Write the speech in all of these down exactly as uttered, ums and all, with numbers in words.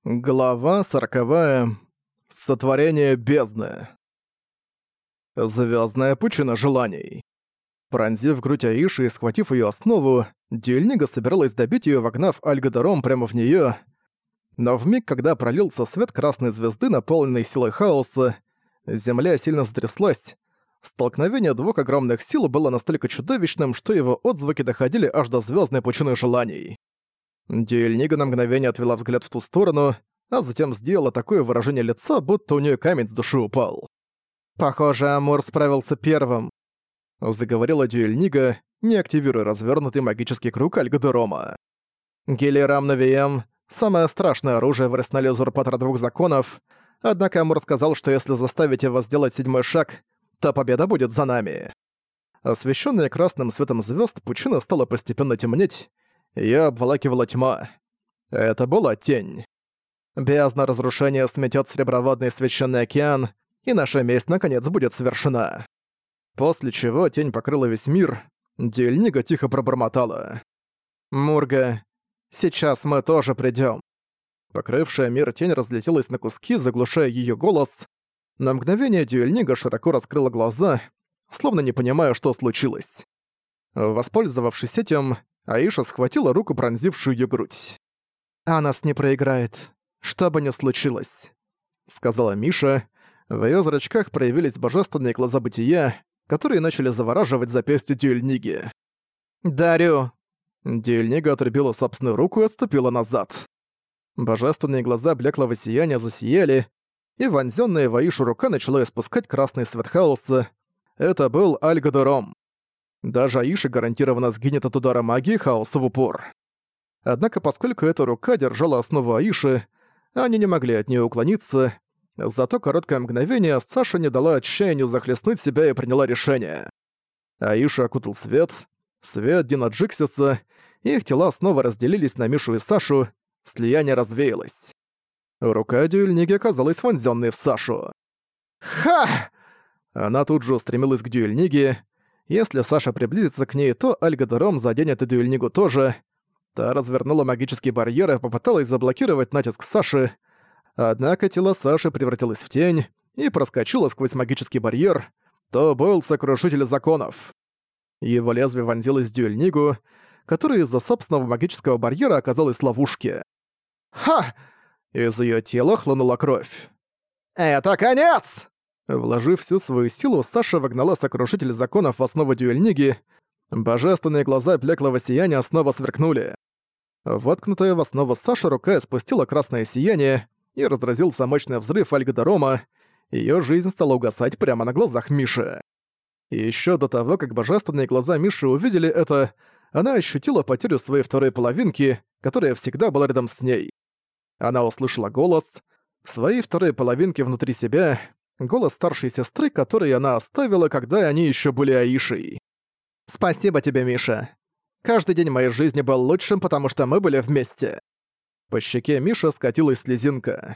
Глава сороковая. Сотворение бездны. Звездная пучина желаний. Пронзив грудь Аиши и схватив ее основу, Дюэльнига собиралась добить ее, вогнав Альгадором прямо в нее. Но вмиг, когда пролился свет красной звезды, наполненной силой хаоса, земля сильно затряслась. Столкновение двух огромных сил было настолько чудовищным, что его отзвуки доходили аж до звездной пучины желаний. Дюэльнига на мгновение отвела взгляд в ту сторону, а затем сделала такое выражение лица, будто у нее камень с души упал. «Похоже, Амур справился первым», — заговорила Дюэльнига, не активируя развернутый магический круг Альгадорома. «Гелирам Навием — самое страшное оружие в арсенале узурпатора двух законов, однако Амур сказал, что если заставить его сделать седьмой шаг, то победа будет за нами». Освещенная красным светом звезд, пучина стала постепенно темнеть, её обволакивала тьма. Это была тень. Бездна разрушения сметёт среброводный священный океан, и наша месть наконец будет совершена. После чего тень покрыла весь мир, Дюэльнига тихо пробормотала. «Мурга, сейчас мы тоже придём». Покрывшая мир тень разлетелась на куски, заглушая её голос. На мгновение Дюэльнига широко раскрыла глаза, словно не понимая, что случилось. Воспользовавшись этим, Аиша схватила руку, пронзившую её грудь. «А нас не проиграет, что бы ни случилось», — сказала Миша. В её зрачках проявились божественные глаза бытия, которые начали завораживать запястье Дюэльниги. «Дарю!» Дюэльнига отрубила собственную руку и отступила назад. Божественные глаза блеклого сияния засияли, и вонзённая в Аишу рука начала испускать красный свет хаоса. Это был Альгадором. Даже Аиша гарантированно сгинет от удара магии хаоса в упор. Однако, поскольку эта рука держала основу Аиши, они не могли от нее уклониться. За то короткое мгновение Саша не дала отчаянию захлестнуть себя и приняла решение. Аишу окутал свет, свет Дина Джиксиса, и их тела снова разделились на Мишу и Сашу, слияние развеялось. Рука Дюэльниги оказалась вонзённой в Сашу. «Ха!» Она тут же устремилась к Дюэльниге. Если Саша приблизится к ней, то Альгадором заденет и Дюэльнигу тоже. Та развернула магический барьер и попыталась заблокировать натиск Саши. Однако тело Саши превратилось в тень и проскочило сквозь магический барьер. То был Сокрушитель Законов. Его лезвие вонзилось в Дюэльнигу, которая из-за собственного магического барьера оказалась в ловушке. «Ха!» Из её тела хлынула кровь. «Это конец!» Вложив всю свою силу, Саша вогнала Сокрушитель Законов в основу Дюэльниги. Божественные глаза блеклого сияния снова сверкнули. Воткнутая в основу Саши рука спустила красное сияние, и разразился мощный взрыв Альгадорома. Её жизнь стала угасать прямо на глазах Миши. И ещё до того, как божественные глаза Миши увидели это, она ощутила потерю своей второй половинки, которая всегда была рядом с ней. Она услышала голос своей второй половинки внутри себя, голос старшей сестры, который она оставила, когда они ещё были Аишей. «Спасибо тебе, Миша. Каждый день моей жизни был лучшим, потому что мы были вместе». По щеке Миши скатилась слезинка.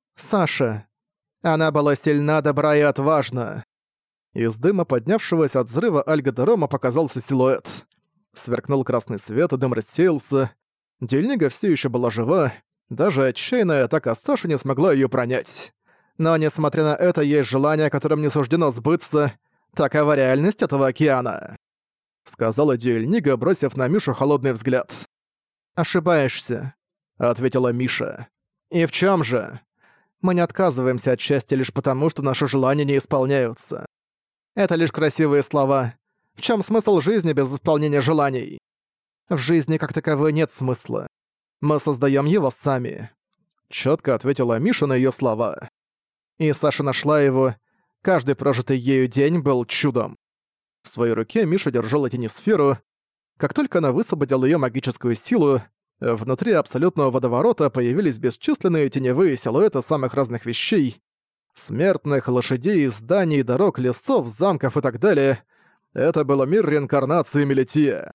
«Саша. Она была сильна, добра и отважна». Из дыма, поднявшегося от взрыва Альгадорома, показался силуэт. Сверкнул красный свет, и дым рассеялся. Дюэльнига всё ещё была жива. Даже отчаянная атака Саши не смогла её пронять. Но, несмотря на это, есть желание, которым не суждено сбыться. Такова реальность этого океана», — сказала Дюэльнига, бросив на Мишу холодный взгляд. «Ошибаешься», — ответила Миша. «И в чём же? Мы не отказываемся от счастья лишь потому, что наши желания не исполняются. Это лишь красивые слова. В чём смысл жизни без исполнения желаний? В жизни как таковой нет смысла. Мы создаём его сами», — чётко ответила Миша на её слова. И Саша нашла его. Каждый прожитый ею день был чудом. В своей руке Миша держала тенисферу. Как только она высвободила её магическую силу, внутри абсолютного водоворота появились бесчисленные теневые силуэты самых разных вещей. Смертных, лошадей, зданий, дорог, лесов, замков и так далее. Это был мир реинкарнации Мелития.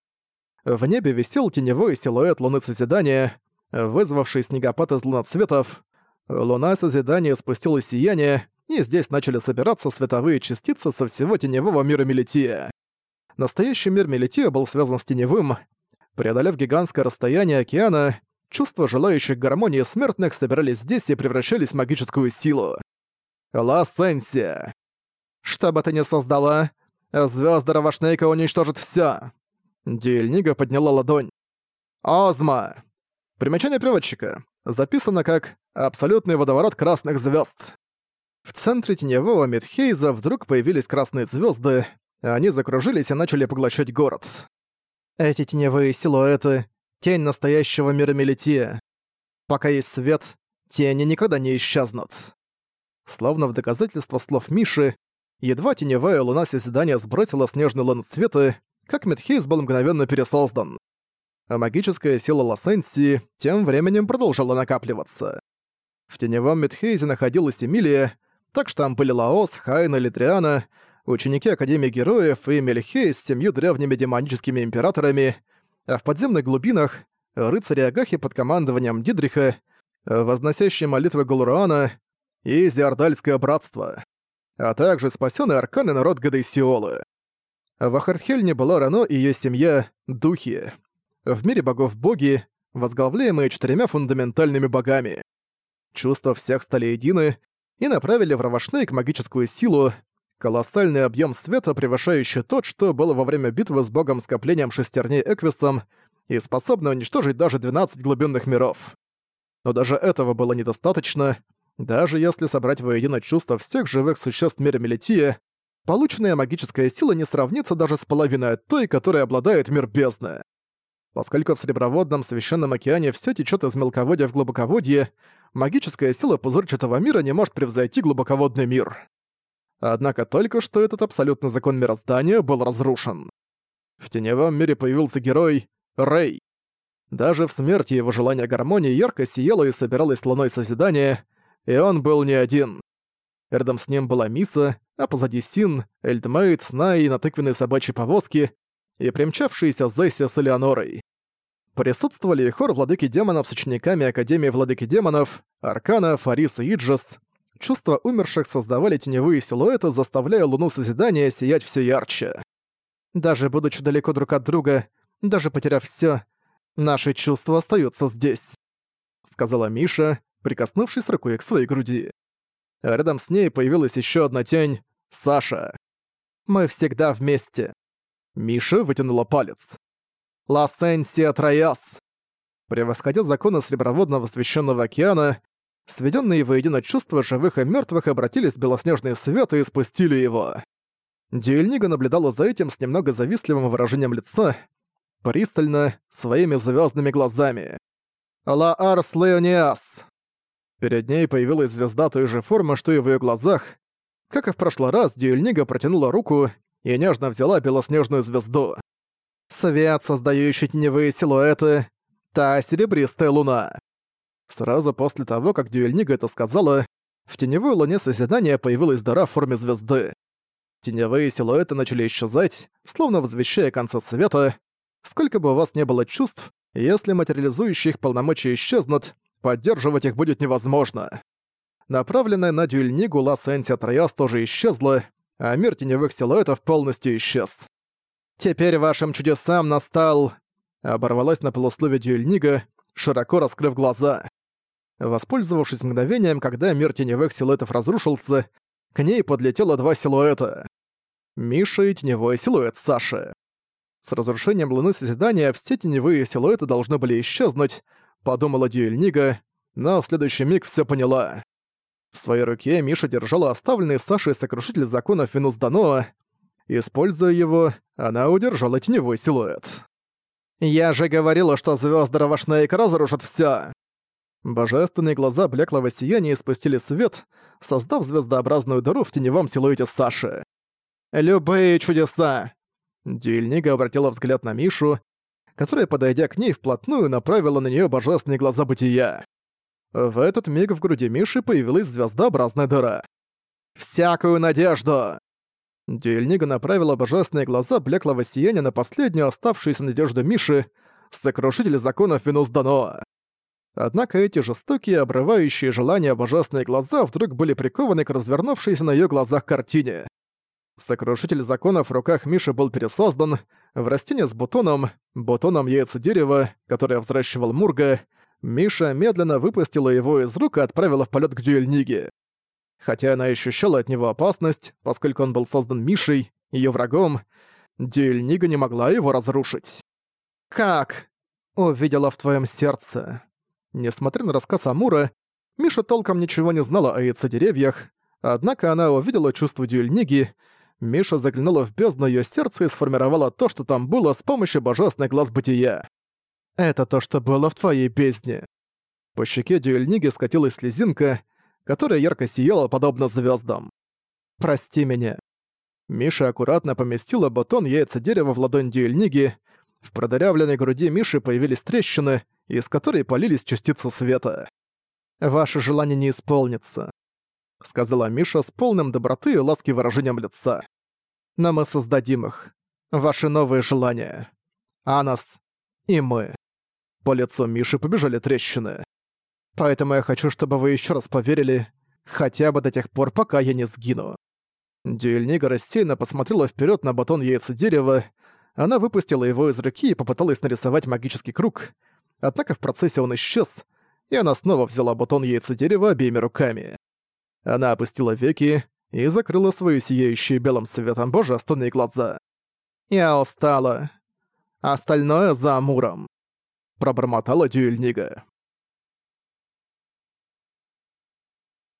В небе висел теневой силуэт Луны Созидания, вызвавший снегопад из луноцветов. Луна Созидания спустила сияние, и здесь начали собираться световые частицы со всего теневого мира Мелития. Настоящий мир Мелития был связан с теневым. Преодолев гигантское расстояние океана, чувства желающих гармонии смертных собирались здесь и превращались в магическую силу. Лассенсия. Что бы ты ни создала, звезды Равашнейка уничтожат всё. Дюэльнига подняла ладонь. Озма. Примечание переводчика. Записано как «Абсолютный водоворот красных звезд». В центре теневого Мидхейза вдруг появились красные звезды, они закружились и начали поглощать город. Эти теневые силуэты — тень настоящего мира Мелития. Пока есть свет, тени никогда не исчезнут. Словно в доказательство слов Миши, едва теневая луна созидания сбросила снежный лан цвета, как Мидхейз был мгновенно пересоздан. А магическая сила Лассенсии тем временем продолжала накапливаться. В теневом Мидхейзе находилась Эмилия, так что там были Лаос, Хайна, Литриана, ученики Академии Героев и Мельхей с семью древними демоническими императорами, а в подземных глубинах — рыцари Агахи под командованием Дидриха, возносящие молитвы Гулруана и Зиардальское братство, а также спасённый арканы народ Гадейсиолы. В Ахартхельне была Рано и её семья — Духи. В мире богов боги, возглавляемые четырьмя фундаментальными богами. Чувства всех стали едины и направили в Равашнейк магическую силу, колоссальный объем света, превышающий тот, что было во время битвы с богом скоплением шестерней Эквисом и способный уничтожить даже двенадцать глубинных миров. Но даже этого было недостаточно. Даже если собрать воедино чувства всех живых существ мира Мелития, полученная магическая сила не сравнится даже с половиной от той, которой обладает мир бездны. Поскольку в Среброводном Священном океане всё течёт из мелководья в глубоководье, магическая сила пузырчатого мира не может превзойти глубоководный мир. Однако только что этот абсолютный закон мироздания был разрушен. В теневом мире появился герой Рэй. Даже в смерти его желание гармонии ярко сияло и собиралось луной созидания, и он был не один. Рядом с ним была Миса, а позади Син, Эльдмейд, Снай на тыквенной собачьей повозке и примчавшиеся Зессия с Элеонорой. Присутствовали и хор владыки демонов с учениками Академии владыки демонов, Аркана, Фарис и Иджес. Чувства умерших создавали теневые силуэты, заставляя луну созидания сиять все ярче. Даже будучи далеко друг от друга, даже потеряв все, наши чувства остаются здесь, сказала Миша, прикоснувшись рукой к своей груди. А рядом с ней появилась еще одна тень — Саша. Мы всегда вместе. Миша вытянула палец. Лассенсия Трояс. Превосходя законы Среброводного Священного океана, сведенные воедино чувства живых и мертвых обратились в белоснежный свет и спустили его. Дюэльнига наблюдала за этим с немного завистливым выражением лица, пристально, своими звездными глазами. Лаарс Леониас. Перед ней появилась звезда той же формы, что и в ее глазах. Как и в прошлый раз, Дюэльнига протянула руку и нежно взяла белоснежную звезду. Свет, создающий теневые силуэты, та серебристая луна. Сразу после того, как Дюэльнига это сказала, в теневой луне созидания появилась дыра в форме звезды. Теневые силуэты начали исчезать, словно возвещая конца света. Сколько бы у вас не было чувств, если материализующие их полномочия исчезнут, поддерживать их будет невозможно. Направленная на Дюэльнигу Лассенсия Трояс тоже исчезла, а мир теневых силуэтов полностью исчез. «Теперь вашим чудесам настал...» Оборвалась на полусловие Дюэльнига, широко раскрыв глаза. Воспользовавшись мгновением, когда мир теневых силуэтов разрушился, к ней подлетело два силуэта. Миша и теневой силуэт Саши. С разрушением луны созидания все теневые силуэты должны были исчезнуть, подумала Дюэльнига, но в следующий миг все поняла. В своей руке Миша держала оставленный Сашей сокрушитель законов Венус Даноа. Используя его, она удержала теневой силуэт. «Я же говорила, что звезды Равашнейка разрушат всё!» Божественные глаза блеклого сияния спустили свет, создав звездообразную дыру в теневом силуэте Саши. «Любые чудеса!» Дюэльнига обратила взгляд на Мишу, которая, подойдя к ней вплотную, направила на неё божественные глаза бытия. В этот миг в груди Миши появилась звездообразная дыра. «Всякую надежду!» Дюэльнига направила божественные глаза блеклого сияния на последнюю оставшуюся надежду Миши, сокрушитель законов Венус Даноа. Однако эти жестокие, обрывающие желания божественные глаза вдруг были прикованы к развернувшейся на её глазах картине. Сокрушитель законов в руках Миши был пересоздан в растение с бутоном, бутоном яйца дерева, которое взращивал Мурга, Миша медленно выпустила его из рук и отправила в полет к Дюэльниге. Хотя она ощущала от него опасность, поскольку он был создан Мишей, ее врагом, Дюэльнига не могла его разрушить. «Как?» «Увидела в твоем сердце». Несмотря на рассказ Амура, Миша толком ничего не знала о яйцедеревьях, однако она увидела чувство Дюэльниги. Миша заглянула в бездну её сердца и сформировала то, что там было, с помощью божественных глаз бытия. «Это то, что было в твоей бездне». По щеке Дюэльниги скатилась слезинка, которая ярко сияла, подобно звёздам. «Прости меня». Миша аккуратно поместила батон яйца дерева в ладонь Дюэльниги. В продырявленной груди Миши появились трещины, из которой полились частицы света. «Ваше желание не исполнится», — сказала Миша с полным доброты и ласки выражением лица. «Но мы создадим их. Ваши новые желания. Анас и мы». По лицу Миши побежали трещины. «Поэтому я хочу, чтобы вы ещё раз поверили, хотя бы до тех пор, пока я не сгину». Дюэльнига рассеянно посмотрела вперёд на батон яйца дерева. Она выпустила его из руки и попыталась нарисовать магический круг, однако в процессе он исчез, и она снова взяла батон яйца дерева обеими руками. Она опустила веки и закрыла свои сияющие белым светом божественные глаза. «Я устала. Остальное за Амуром», — пробормотала Дюэльнига.